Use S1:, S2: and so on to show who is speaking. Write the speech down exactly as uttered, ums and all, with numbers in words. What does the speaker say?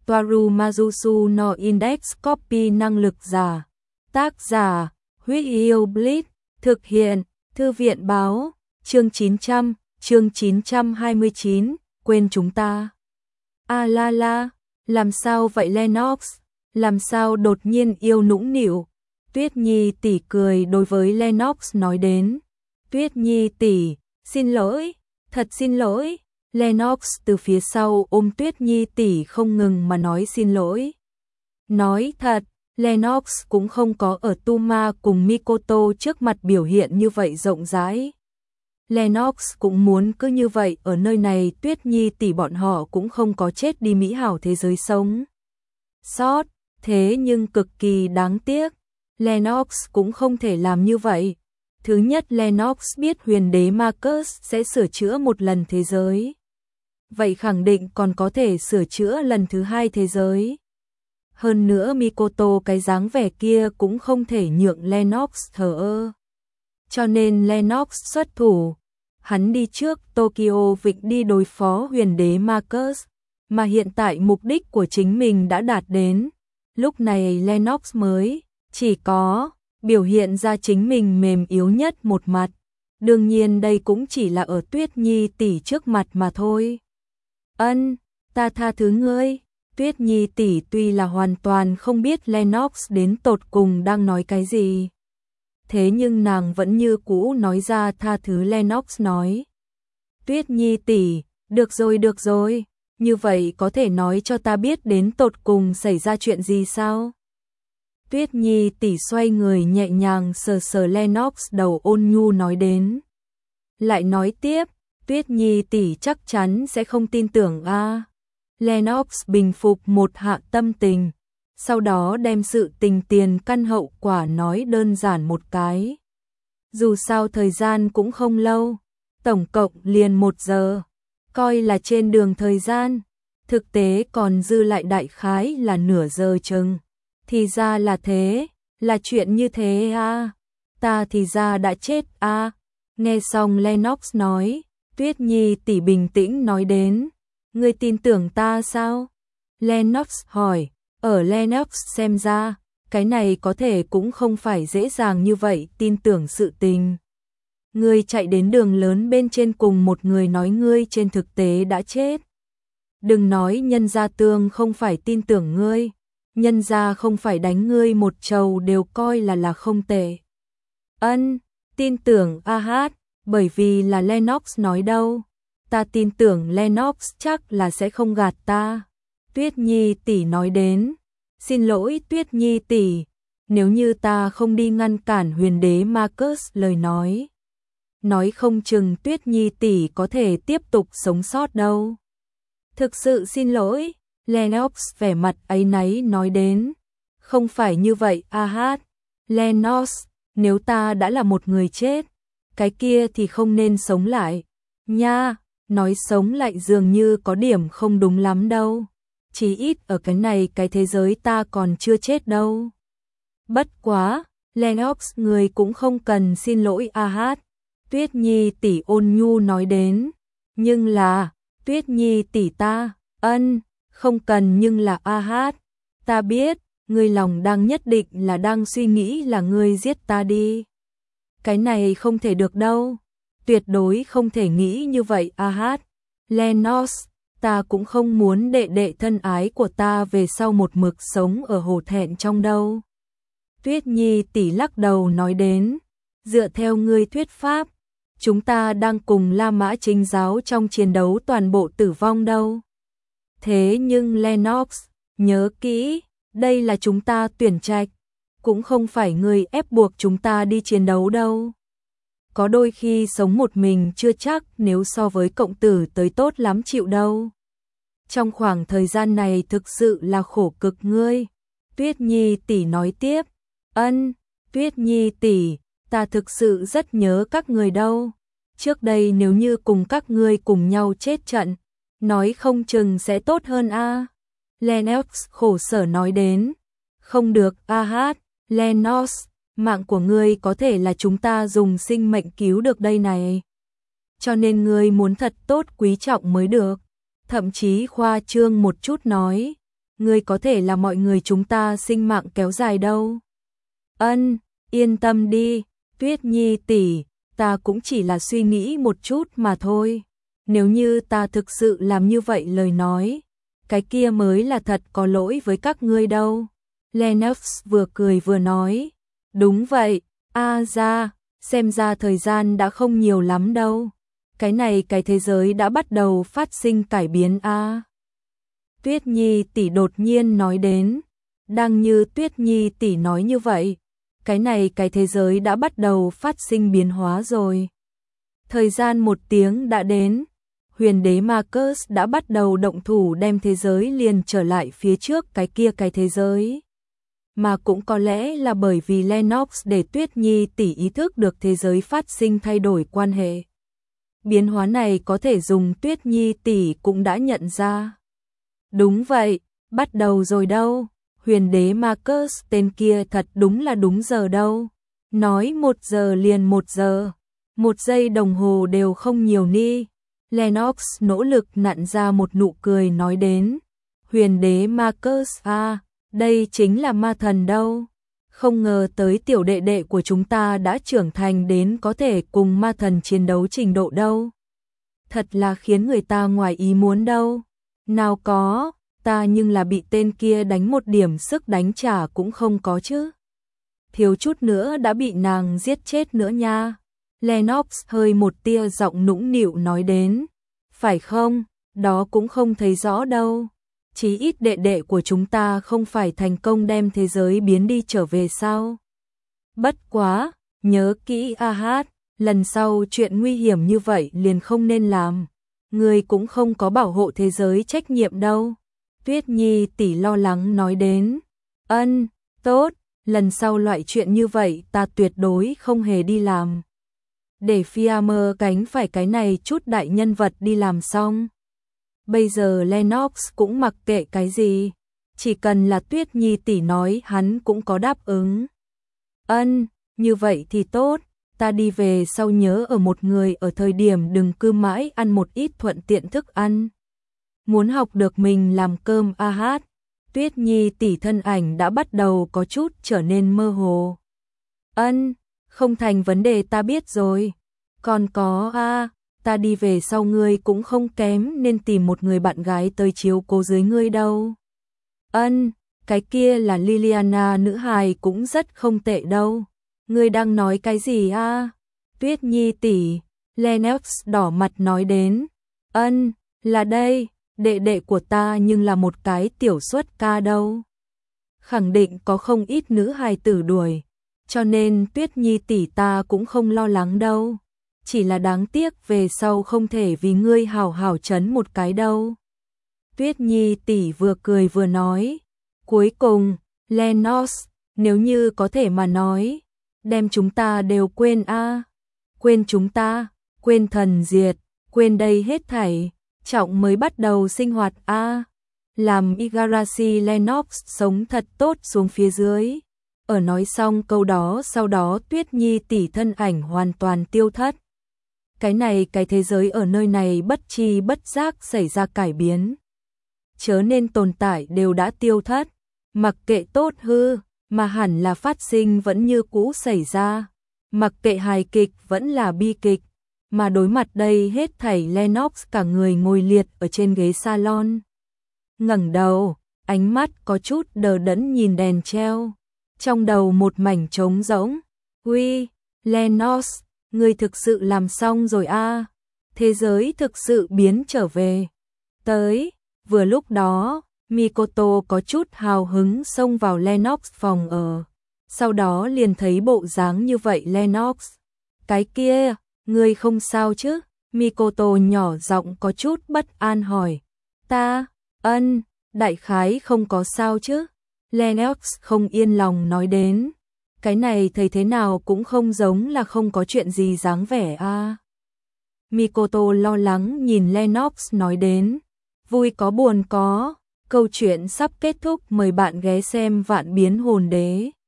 S1: Toaru Majusu no Index Copy năng lực giả. Tác giả, Huyết Yêu Blitz, thực hiện, Thư viện báo, chương chín trăm, chương chín trăm hai mươi chín, quên chúng ta. A la la, làm sao vậy Lennox, làm sao đột nhiên yêu nũng nịu. Tuyết Nhi tỷ cười đối với Lennox nói đến. Tuyết Nhi tỷ, xin lỗi, thật xin lỗi. Lennox từ phía sau ôm Tuyết Nhi tỷ không ngừng mà nói xin lỗi. Nói thật, Lennox cũng không có ở Tuma cùng Mikoto trước mặt biểu hiện như vậy rộng rãi. Lennox cũng muốn cứ như vậy ở nơi này Tuyết Nhi tỷ bọn họ cũng không có chết đi mỹ hảo thế giới sống sót, thế nhưng cực kỳ đáng tiếc. Lennox cũng không thể làm như vậy. Thứ nhất, Lennox biết huyền đế Marcus sẽ sửa chữa một lần thế giới. Vậy khẳng định còn có thể sửa chữa lần thứ hai thế giới. Hơn nữa Mikoto cái dáng vẻ kia cũng không thể nhượng Lennox thờ ơ. Cho nên Lennox xuất thủ. Hắn đi trước Tokyo Vịnh đi đối phó huyền đế Marcus. Mà hiện tại mục đích của chính mình đã đạt đến. Lúc này Lennox mới chỉ có biểu hiện ra chính mình mềm yếu nhất một mặt. Đương nhiên đây cũng chỉ là ở Tuyết Nhi tỷ trước mặt mà thôi. Ân, ta tha thứ ngươi. Tuyết Nhi tỷ tuy là hoàn toàn không biết Lennox đến tột cùng đang nói cái gì. Thế nhưng nàng vẫn như cũ nói ra tha thứ. Lennox nói. Tuyết Nhi tỷ, được rồi được rồi, như vậy có thể nói cho ta biết đến tột cùng xảy ra chuyện gì sao? Tuyết Nhi tỷ xoay người nhẹ nhàng sờ sờ Lennox đầu ôn nhu nói đến. Lại nói tiếp, Tuyết Nhi tỷ chắc chắn sẽ không tin tưởng a. À. Lennox bình phục một hạ tâm tình, sau đó đem sự tình tiền căn hậu quả nói đơn giản một cái. Dù sao thời gian cũng không lâu, tổng cộng liền một giờ, coi là trên đường thời gian, thực tế còn dư lại đại khái là nửa giờ chừng. Thì ra là thế, là chuyện như thế à, ta thì ra đã chết à. Nghe xong Lennox nói, Tuyết Nhi tỷ bình tĩnh nói đến, ngươi tin tưởng ta sao? Lennox hỏi, ở Lennox xem ra, cái này có thể cũng không phải dễ dàng như vậy tin tưởng sự tình. Ngươi chạy đến đường lớn bên trên cùng một người nói ngươi trên thực tế đã chết. Đừng nói nhân gia tương không phải tin tưởng ngươi. Nhân gia không phải đánh ngươi một trầu đều coi là là không tệ. Ân, tin tưởng a hát, bởi vì là Lennox nói đâu. Ta tin tưởng Lennox chắc là sẽ không gạt ta. Tuyết Nhi tỷ nói đến. Xin lỗi Tuyết Nhi tỷ, nếu như ta không đi ngăn cản huyền đế Marcus lời nói. Nói không chừng Tuyết Nhi tỷ có thể tiếp tục sống sót đâu. Thực sự xin lỗi. Lennox vẻ mặt áy náy nói đến. Không phải như vậy a hát. Lennox, nếu ta đã là một người chết, cái kia thì không nên sống lại. Nha, nói sống lại dường như có điểm không đúng lắm đâu. Chỉ ít ở cái này cái thế giới ta còn chưa chết đâu. Bất quá, Lennox người cũng không cần xin lỗi a hát. Tuyết Nhi tỷ ôn nhu nói đến. Nhưng là, Tuyết Nhi tỷ ta, ân. Không cần nhưng là a hát, ta biết, ngươi lòng đang nhất định là đang suy nghĩ là ngươi giết ta đi. Cái này không thể được đâu, tuyệt đối không thể nghĩ như vậy a hát. Lennox, ta cũng không muốn đệ đệ thân ái của ta về sau một mực sống ở hổ thẹn trong đâu. Tuyết Nhi tỷ lắc đầu nói đến, dựa theo ngươi thuyết pháp, chúng ta đang cùng La Mã Chính giáo trong chiến đấu toàn bộ tử vong đâu. Thế nhưng Lennox, nhớ kỹ, đây là chúng ta tuyển trạch, cũng không phải người ép buộc chúng ta đi chiến đấu đâu. Có đôi khi sống một mình chưa chắc nếu so với cộng tử tới tốt lắm chịu đâu. Trong khoảng thời gian này thực sự là khổ cực ngươi. Tuyết Nhi tỷ nói tiếp, ân, Tuyết Nhi tỷ, ta thực sự rất nhớ các người đâu. Trước đây nếu như cùng các ngươi cùng nhau chết trận, nói không chừng sẽ tốt hơn a. À. Lennox khổ sở nói đến. Không được a hát, Lennox, mạng của ngươi có thể là chúng ta dùng sinh mệnh cứu được đây này. Cho nên ngươi muốn thật tốt quý trọng mới được. Thậm chí khoa trương một chút nói, ngươi có thể là mọi người chúng ta sinh mạng kéo dài đâu. Ân, yên tâm đi, Tuyết Nhi tỷ, ta cũng chỉ là suy nghĩ một chút mà thôi. Nếu như ta thực sự làm như vậy lời nói, cái kia mới là thật có lỗi với các ngươi đâu. Lennox vừa cười vừa nói, đúng vậy, a ra, xem ra thời gian đã không nhiều lắm đâu. Cái này cái thế giới đã bắt đầu phát sinh cải biến a. Tuyết Nhi tỷ đột nhiên nói đến, đang như Tuyết Nhi tỷ nói như vậy, cái này cái thế giới đã bắt đầu phát sinh biến hóa rồi. Thời gian một tiếng đã đến, huyền đế Marcus đã bắt đầu động thủ đem thế giới liền trở lại phía trước cái kia cái thế giới. Mà cũng có lẽ là bởi vì Lennox để Tuyết Nhi tỷ ý thức được thế giới phát sinh thay đổi quan hệ. Biến hóa này có thể dùng Tuyết Nhi tỷ cũng đã nhận ra. Đúng vậy, bắt đầu rồi đâu. Huyền đế Marcus tên kia thật đúng là đúng giờ đâu. Nói một giờ liền một giờ. Một giây đồng hồ đều không nhiều ni. Lennox nỗ lực nặn ra một nụ cười nói đến. Huyền đế Marcus à, đây chính là ma thần đâu. Không ngờ tới tiểu đệ đệ của chúng ta đã trưởng thành đến có thể cùng ma thần chiến đấu trình độ đâu. Thật là khiến người ta ngoài ý muốn đâu. Nào có, ta nhưng là bị tên kia đánh một điểm sức đánh trả cũng không có chứ. Thiếu chút nữa đã bị nàng giết chết nữa nha. Lennox hơi một tia giọng nũng nịu nói đến. Phải không, đó cũng không thấy rõ đâu. Chí ít đệ đệ của chúng ta không phải thành công đem thế giới biến đi trở về sao. Bất quá, nhớ kỹ a hát, lần sau chuyện nguy hiểm như vậy liền không nên làm. Người cũng không có bảo hộ thế giới trách nhiệm đâu. Tuyết Nhi tỷ lo lắng nói đến. Ân, tốt, lần sau loại chuyện như vậy ta tuyệt đối không hề đi làm. Để Fiammer cánh phải cái này chút đại nhân vật đi làm xong. Bây giờ Lennox cũng mặc kệ cái gì, chỉ cần là Tuyết Nhi tỷ nói hắn cũng có đáp ứng. Ân, như vậy thì tốt, ta đi về sau nhớ ở một người ở thời điểm đừng cứ mãi ăn một ít thuận tiện thức ăn. Muốn học được mình làm cơm a hát, Tuyết Nhi tỷ thân ảnh đã bắt đầu có chút trở nên mơ hồ. Ân, không thành vấn đề ta biết rồi. Còn có a, ta đi về sau ngươi cũng không kém nên tìm một người bạn gái tới chiếu cố dưới ngươi đâu. Ân, cái kia là Liliana nữ hài cũng rất không tệ đâu. Ngươi đang nói cái gì a? Tuyết Nhi tỷ, Lennox đỏ mặt nói đến. Ân, là đây, đệ đệ của ta nhưng là một cái tiểu xuất ca đâu. Khẳng định có không ít nữ hài tử đuổi, cho nên Tuyết Nhi tỷ ta cũng không lo lắng đâu. Chỉ là đáng tiếc về sau không thể vì ngươi hào hào chấn một cái đâu. Tuyết Nhi tỷ vừa cười vừa nói. Cuối cùng, Lennox, nếu như có thể mà nói, đem chúng ta đều quên a, quên chúng ta, quên thần diệt, quên đây hết thảy, trọng mới bắt đầu sinh hoạt a, làm Igarashi Lennox sống thật tốt xuống phía dưới. Ở nói xong câu đó sau đó Tuyết Nhi tỷ thân ảnh hoàn toàn tiêu thất. Cái này cái thế giới ở nơi này bất chi bất giác xảy ra cải biến. Chớ nên tồn tại đều đã tiêu thất, mặc kệ tốt hư, mà hẳn là phát sinh vẫn như cũ xảy ra. Mặc kệ hài kịch vẫn là bi kịch, mà đối mặt đây hết thảy Lennox cả người ngồi liệt ở trên ghế salon. Ngẩng đầu, ánh mắt có chút đờ đẫn nhìn đèn treo. Trong đầu một mảnh trống rỗng. Uy, Lennox, ngươi thực sự làm xong rồi a, thế giới thực sự biến trở về. Tới, vừa lúc đó, Mikoto có chút hào hứng xông vào Lennox phòng ở. Sau đó liền thấy bộ dáng như vậy Lennox. Cái kia, ngươi không sao chứ? Mikoto nhỏ giọng có chút bất an hỏi. Ta, ân, đại khái không có sao chứ? Lennox không yên lòng nói đến. Cái này thấy thế nào cũng không giống là không có chuyện gì dáng vẻ a. À. Mikoto lo lắng nhìn Lennox nói đến. Vui có buồn có, câu chuyện sắp kết thúc, mời bạn ghé xem Vạn Biến Hồn Đế.